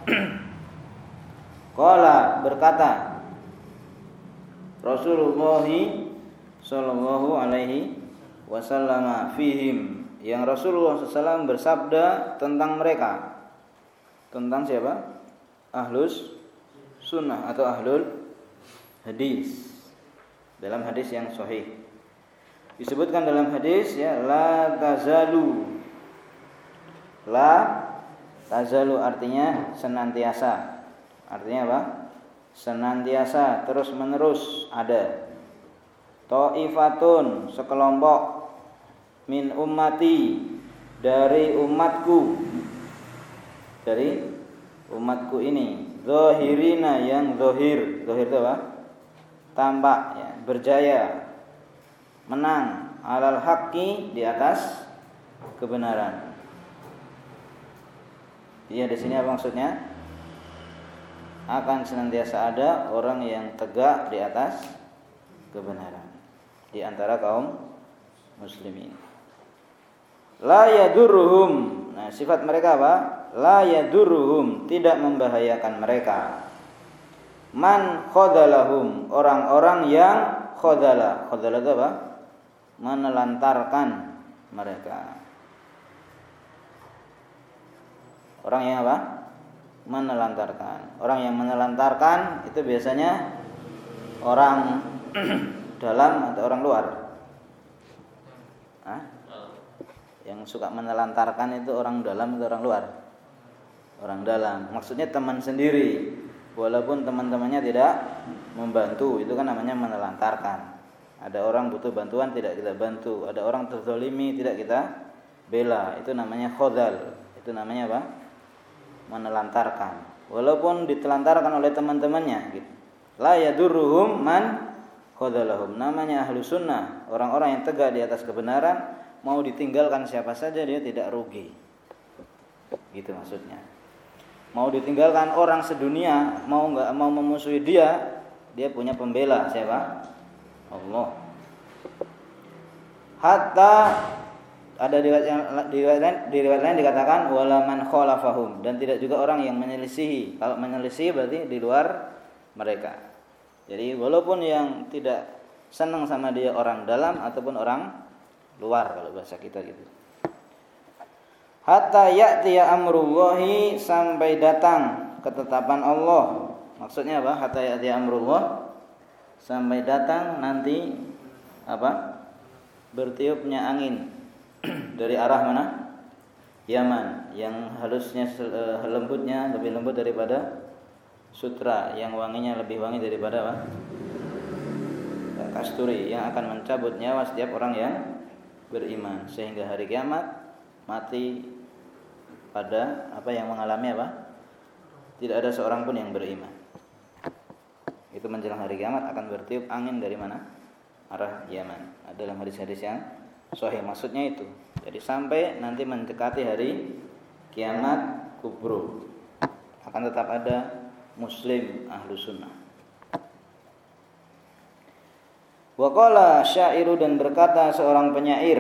qala berkata Rasulullah sallallahu alaihi wasallam fihim yang Rasulullah sallallahu alaihi wasallam bersabda tentang mereka. Tentang siapa? Ahlus sunnah atau ahlul hadis. Dalam hadis yang sahih disebutkan dalam hadis ya la tazalu. La tazalu artinya senantiasa. Artinya apa? Senantiasa terus menerus ada. Ta'ifatun sekelompok min ummati dari umatku. Dari umatku ini zahirina yang zahir. Zahir itu apa? Tampak ya, berjaya menang alal haqqi di atas kebenaran. Iya di sini apa maksudnya? Akan senantiasa ada orang yang tegak di atas kebenaran di antara kaum muslimin. La yadurruhum. Nah, sifat mereka apa? La yadurruhum, tidak membahayakan mereka. Man khadalahum, orang-orang yang khadala. Khadala itu apa? Menelantarkan mereka. Orang yang apa? Menelantarkan. Orang yang menelantarkan itu biasanya orang dalam atau orang luar. Hah? Yang suka menelantarkan itu orang dalam atau orang luar? Orang dalam. Maksudnya teman sendiri. Walaupun teman-temannya tidak membantu, itu kan namanya menelantarkan. Ada orang butuh bantuan tidak kita bantu, ada orang terzalimi tidak kita bela, itu namanya khadal. Itu namanya apa? Menelantarkan. Walaupun ditelantarkan oleh teman-temannya gitu. La yadurruhum man khadalahum. Namanya ahlu sunnah, orang-orang yang tegak di atas kebenaran, mau ditinggalkan siapa saja dia tidak rugi. Gitu maksudnya. Mau ditinggalkan orang sedunia, mau enggak mau memusuhi dia, dia punya pembela siapa? Allah. Hatta ada di riwayat di riwayat di riwayat lain dikatakan wala man khalafahum, dan tidak juga orang yang menyelisihi. Kalau menyelisihi berarti di luar mereka. Jadi walaupun yang tidak senang sama dia orang dalam ataupun orang luar kalau bahasa kita gitu. Hatta ya'tiya amrullahi, sampai datang ketetapan Allah. Maksudnya apa? Hatta ya'tiya amrullah, sampai datang nanti apa? Bertiupnya angin dari arah mana? Yaman, yang halusnya lembutnya lebih lembut daripada sutra, yang wanginya lebih wangi daripada apa? Kasturi, yang akan mencabut nyawa setiap orang yang beriman, sehingga hari kiamat mati pada apa yang mengalami apa? Tidak ada seorang pun yang beriman. itu menjelang hari kiamat akan bertiup angin dari mana? Arah Yaman. Ada dalam hadis-hadis yang sahih maksudnya itu. Jadi sampai nanti mendekati hari kiamat kubro akan tetap ada muslim ahlu sunnah. Wa qala syairu, dan berkata seorang penyair.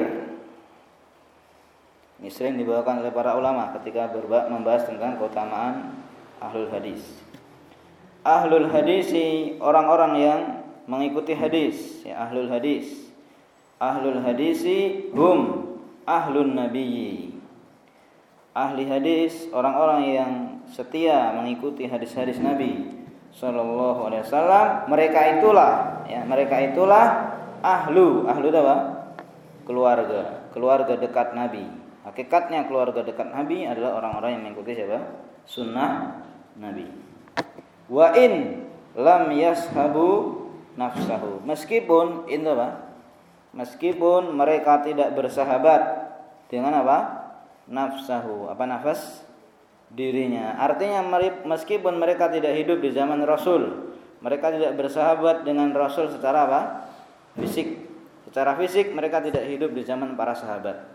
Ini sering dibawakan oleh para ulama ketika membahas tentang keutamaan ahlul hadis. Ahlul hadisi, orang-orang yang mengikuti hadis, ya, ahlul hadis. Ahlul hadisi hum ahlun nabiyyi. Ahli hadis, orang-orang yang setia mengikuti hadis-hadis Nabi sallallahu alaihi wasallam, mereka itulah, ya, mereka itulah ahlu, ahlu apa? Keluarga, keluarga dekat Nabi. Hakikatnya keluarga dekat Nabi adalah orang-orang yang mengikuti siapa? Sunnah Nabi. Wa in lam yashabu nafsahu. Meskipun itu apa? Meskipun mereka tidak bersahabat dengan apa? Nafsahu. Apa nafas? Dirinya. Artinya meskipun mereka tidak hidup di zaman Rasul, mereka tidak bersahabat dengan Rasul secara apa? Fisik. Secara fisik mereka tidak hidup di zaman para sahabat.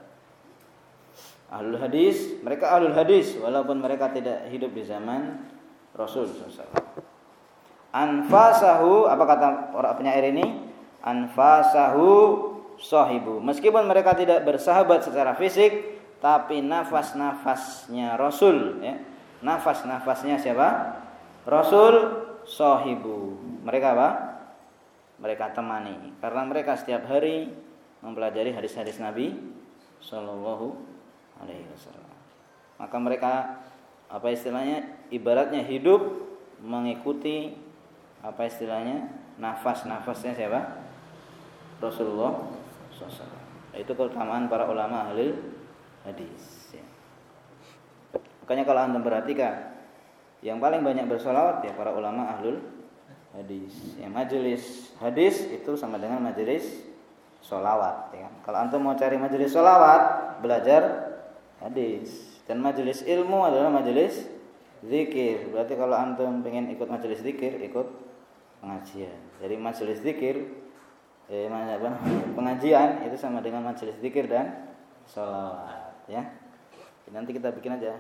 Ahlul hadis, mereka ahlul hadis walaupun mereka tidak hidup di zaman Rasul sallallahu alaihi wasallam. Anfasahu, apa kata orang penyair ini? Anfasahu sahibu. Meskipun mereka tidak bersahabat secara fisik, tapi nafas-nafasnya Rasul, ya. Nafas-nafasnya siapa? Rasul sahibu. Mereka apa? Mereka temani. Karena mereka setiap hari mempelajari hadis-hadis Nabi sallallahu alaihi wasallam. Maka mereka apa istilahnya? Ibaratnya hidup mengikuti apa istilahnya? Nafas-nafasnya siapa? Rasulullah sallallahu alaihi wasallam. Itu keutamaan para ulama ahli hadis, ya. Makanya kalau anda perhatikan, yang paling banyak bersolawat ya para ulama ahlul hadis. Ya, majelis hadis itu sama dengan majelis solawat, ya. Kalau antum mau cari majelis solawat, belajar hadis. Dan majelis ilmu adalah majelis zikir. Berarti kalau antum pengen ikut majelis zikir, ikut pengajian. Jadi majelis zikir, eh, pengajian itu sama dengan majelis zikir dan solawat, ya. Nanti kita bikin aja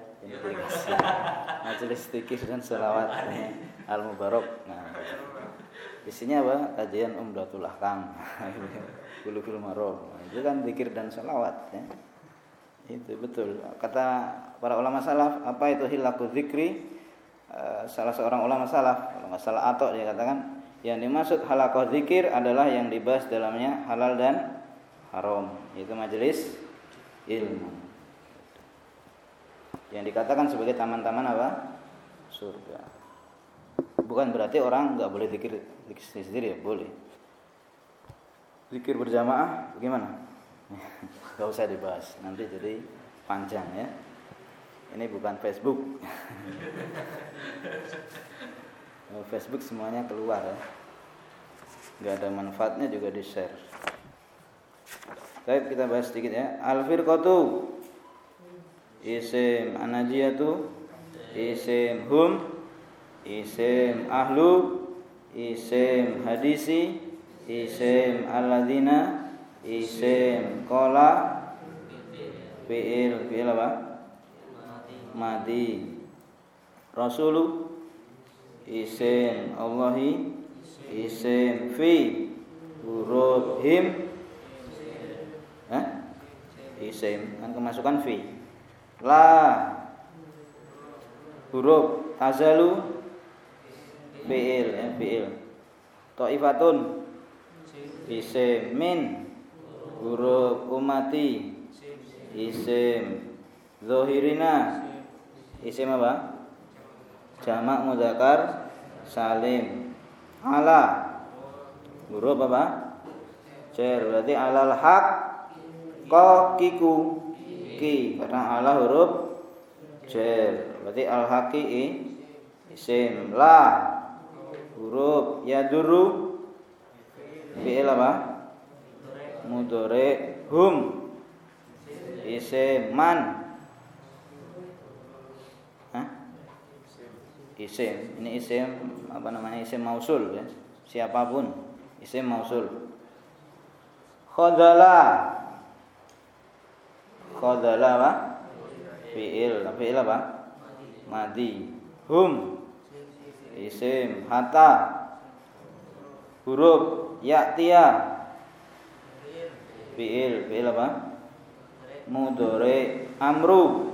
majelis zikir dan solawat, ya. Al Mubarak. Nah, isinya apa? Kajian Umdatul Ahkam, Bulughul Maram. Itu kan zikir dan solawat, ya. Itu betul. Kata para ulama salaf, apa itu hilaku zikri? Uh, salah seorang ulama salaf, kalau nggak salah Atok, dia katakan yang dimaksud halakoh zikir adalah yang dibahas dalamnya halal dan haram. Itu majelis ilmu. Yang dikatakan sebagai taman-taman apa? Surga. Bukan berarti orang nggak boleh zikir zikir sendiri, ya boleh. Zikir berjamaah bagaimana? Gak usah dibahas, nanti jadi panjang, ya. Ini bukan Facebook. Facebook semuanya keluar, ya. Gak ada manfaatnya juga di share. Baik, kita bahas sedikit, ya. Al-firqatu isim anajiyatu, isim hum, isim ahlu, isim hadisi, isim alladzina, isim kola, fi'il, fi'il apa? Madi. Rasulu, isim Allahi, isim fi, huruf him, eh? Isim kan kemasukan fi. La, huruf tazalu, fi'il, ya, fi'il. Ta'ifatun, isim min, huruf umati, isim zohirina, isim apa? Jamak mudzakkar salim. Ala, huruf apa? Cer, berarti alal haq qaqiku ki, karena ala huruf cer, berarti al haqi isim. La, huruf yaduru, fi'il apa? Mudhari. Hum, isim. Man, Hah? isim. Ini isim apa namanya? Isim mausul ya. Siapapun isim mausul. Khadala. Khadala apa? Fi'il. Fi'il apa? Madi. Hum isim. Hatta huruf. Ya'tiya fi'il. Fi'il apa? Mudhari. Amru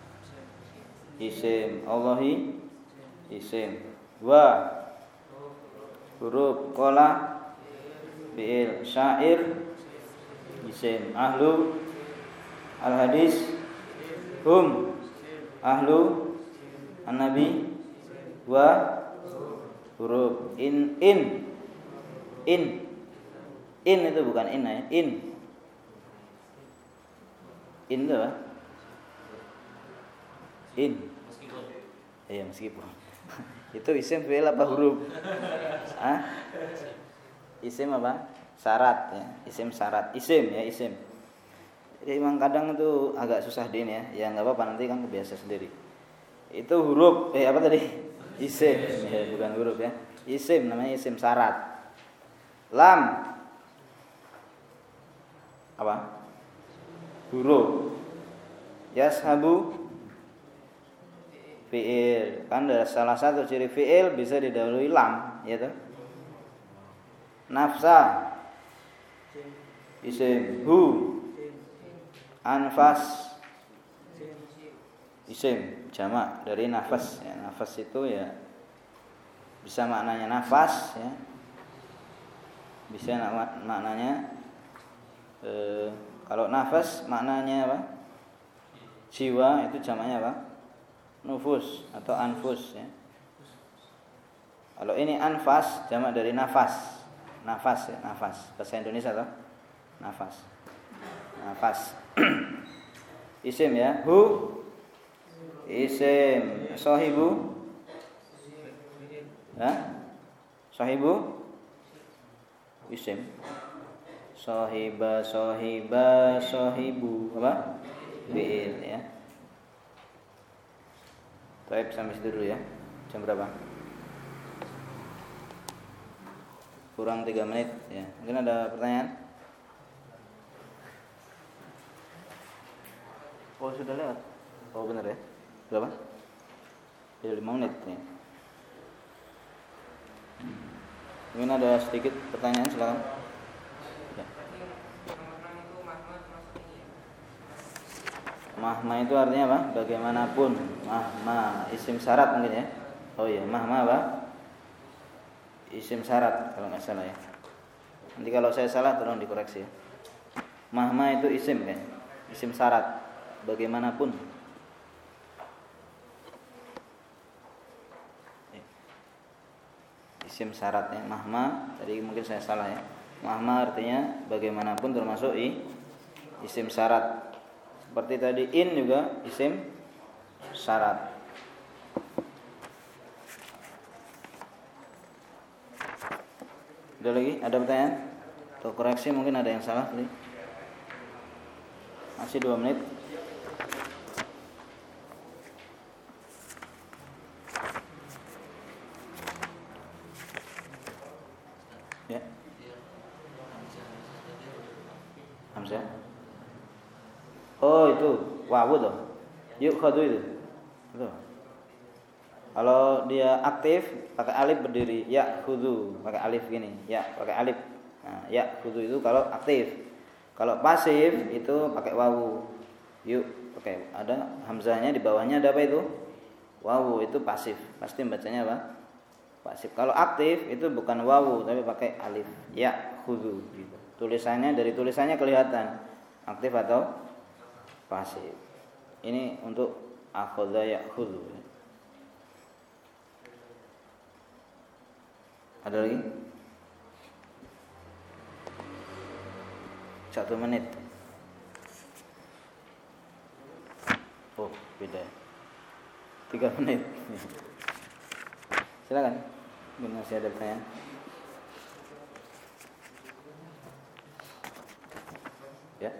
isim. Allahi isim. Wa huruf. Qala fi'il. Syair isim. Ahlu al-hadis. Hum ahlu an-nabi. Wa huruf. In in in in itu bukan in ya. In in itu apa? In iya meskipun itu isim fi'il apa huruf? Hah? Isim apa? Syarat ya. Isim syarat. Isim ya isim. Jadi memang kadang itu agak susah din ya. Ya nggak apa-apa nanti kan kebiasa sendiri. Itu huruf eh apa tadi? Isim ya, bukan huruf ya. Isim namanya isim syarat. Lam apa? Huruf. Yashabu fi'il. Kan ada salah satu ciri fi'il bisa didahului lam, ya toh? Nafsa isim. Hu anfas isim jamak dari nafas ya. Nafas itu ya bisa maknanya nafas ya. Bisa maknanya eh, kalau nafas maknanya apa? Jiwa, itu jamaknya apa? Nufus atau anfus ya. Kalau ini anfas jamak dari nafas. Nafas ya, nafas. Bahasa Indonesia atau nafas. Nafas. Isim ya. Hu isim. Sahibu ya. Sahibu isim. Sahiba, sahiba, sahibu apa? Fi'il ya. Baik, sampai situ dulu ya. Jam berapa? Kurang tiga menit ya. Mungkin ada pertanyaan? Oh, sudah lewat. Oh, benar ya. Berapa? Ya, lima menit ya. Mungkin ada sedikit pertanyaan, silakan. Ya. Mahma itu artinya apa? Bagaimanapun. Mahma isim syarat mungkin ya. Oh iya, mahma apa? Isim syarat kalau nggak salah ya. Nanti kalau saya salah tolong dikoreksi ya. Mahma itu isim kan? Isim syarat. Bagaimanapun. Isim syaratnya mahma, tadi mungkin saya salah ya. Mahma artinya bagaimanapun termasuk i, isim syarat. Seperti tadi in juga isim syarat. Ada lagi? Ada pertanyaan? Atau koreksi mungkin ada yang salah tadi? Masih dua menit. Ya. Hamzah. Oh itu wawu tuh. Yuk khadu itu. Betul. Kalau dia aktif pakai alif berdiri, ya khudu pakai alif gini, ya pakai alif. Nah, ya khudu itu kalau aktif. Kalau pasif itu pakai wawu. Yuk, oke, ada hamzahnya di bawahnya ada apa itu? Wawu itu pasif. Pasti bacanya apa? Pasif. Kalau aktif itu bukan wawu tapi pakai alif. Ya khudu gitu. Tulisannya dari tulisannya kelihatan aktif atau pasif. Ini untuk akhadha ya'khudhu. Ada lagi? Satu menit. Oh, beda. Tiga menit. Silakan. Mungkin masih ada pertanyaan. Ya.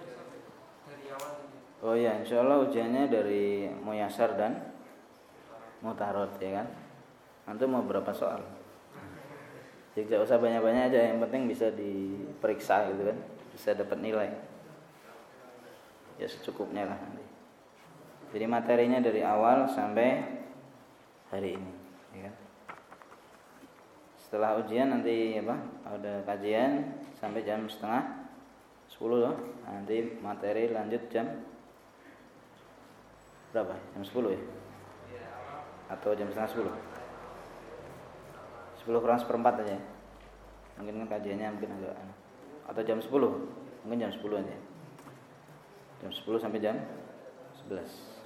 Oh ya, insya Allah ujiannya dari Muyasar dan mutarot ya kan. Antum mau berapa soal? Jadi tidak usah banyak-banyak aja, yang penting bisa diperiksa gitu kan, bisa dapat nilai. Ya secukupnya lah nanti. Jadi materinya dari awal sampai hari ini, ya kan. Setelah ujian nanti apa? Ada kajian sampai jam setengah sepuluh loh. Nanti materi lanjut jam berapa? Jam sepuluh ya? Atau jam setengah sepuluh? Sepuluh kurang seperempat aja ya. Mungkin kan kajiannya mungkin agak atau jam sepuluh, mungkin jam sepuluh aja. Jam sepuluh sampai jam sebelas.